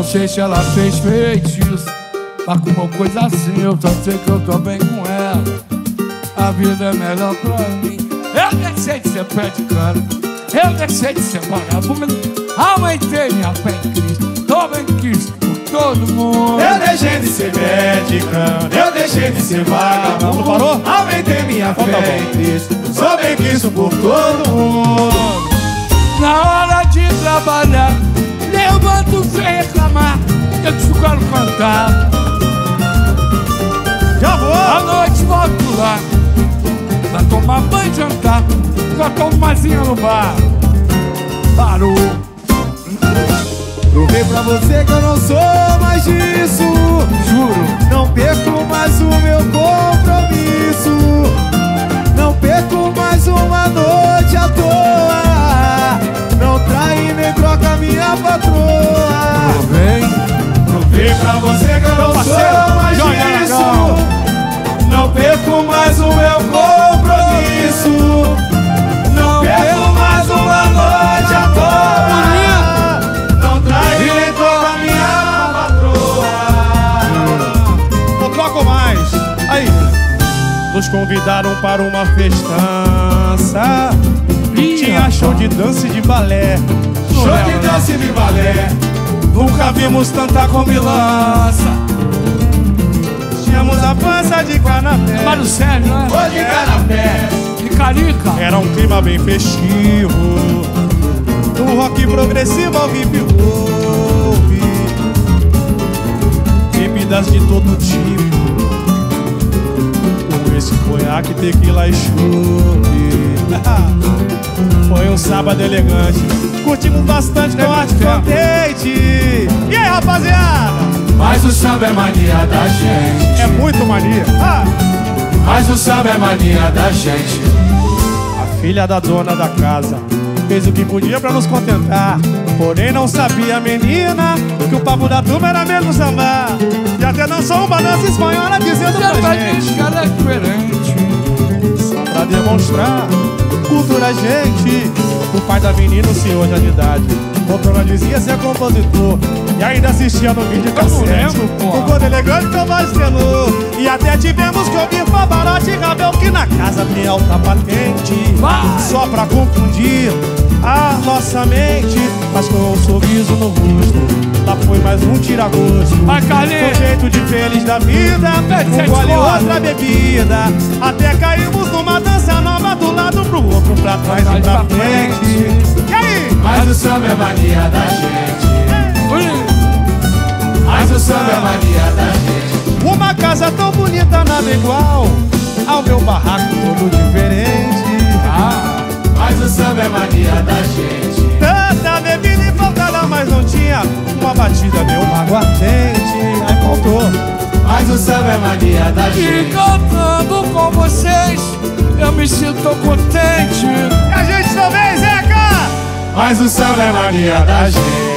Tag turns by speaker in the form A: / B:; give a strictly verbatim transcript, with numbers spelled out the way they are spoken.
A: sei se ela fez feitiço, mas com uma coisa assim eu só sei que eu tô bem com ela. A vida é melhor pra mim. Eu deixei de ser pé de cana, eu deixei de ser vagabundo, aumentei minha fé em Cristo, tô bem quisto por todo mundo.
B: Eu deixei de ser pé de cana, eu deixei de ser vagabundo,
C: parou?
B: aumentei minha
C: Então tá
B: fé em
C: bom.
B: Cristo, sou bem quisto por todo mundo.
A: Na hora de trabalhar, levanto sem reclamar, eu te quero cantar.
C: Já vou!
A: À noite volto lá pra tomar banho e jantar, só tomo mazinha no bar. Parou.
B: Provei pra você que eu não sou mais disso,
A: Juro.
B: não perco mais o meu compromisso, não perco mais uma noite à toa, não trai nem troca minha patroa.
A: Vem.
B: Provei pra você que eu não sou mais disso, não perco mais o meu compromisso, não perco mais uma noite à toa, não trai nem troca minha patroa.
C: Não troco mais. Aí, nos convidaram para uma festança. Tinha show de dança e de balé.
B: Show de dança e de balé,
C: Nunca vimos tanta comilança. Tínhamos a pança de canapé.
A: Mário Sérgio, né?
B: vou de canapé.
A: De Carica.
C: Era um clima bem festivo, um rock progressivo ao vivo e ouve. Bebidas de todo tipo, com esse conhaque, tequila e chope. Foi um sábado elegante, curtimos bastante com arte contente. E aí, rapaziada?
B: Mas o samba é mania da gente,
C: É muito mania. Ah,
B: mas o samba é mania da gente.
C: a filha da dona da casa fez o que podia pra nos contentar, porém não sabia a menina que o papo da turma era mesmo samba. E até dançou uma dança espanhola dizendo pra gente,
A: que ela é diferente.
C: só pra demonstrar cultura, gente. O pai da menina, o senhor já de idade, doutora dizia ser compositor e ainda assistia no vídeo cassete.
A: lembro, pô.
C: O cor elegante que eu mais tenor. E até tivemos que ouvir Pavarotti e Ravel, que na casa tem alta patente.
A: Vai.
C: Só pra confundir a nossa mente, mas com um sorriso no rosto, lá foi mais um tira-gosto.
A: Vai, Carlinhos.
C: Com jeito de feliz da vida,
A: Sete
C: um gole
A: horas.
C: outra bebida, até caímos numa dança nova, do lado pro outro, pra trás e pra frente. E aí?
B: Mas o samba é mania da gente, mas o samba é mania da gente.
C: Uma casa tão bonita, nada igual ao meu barraco todo diferente.
A: Ah,
B: Mas o samba é mania da gente,
C: Tanta bebida e faltava, mas não tinha uma batida, deu uma aguardente. Aí faltou.
B: mas o samba é mania da
A: e
B: gente.
A: cantando com vocês, eu me sinto contente.
C: E a gente também, Zeca!
B: Mas o samba é mania da gente.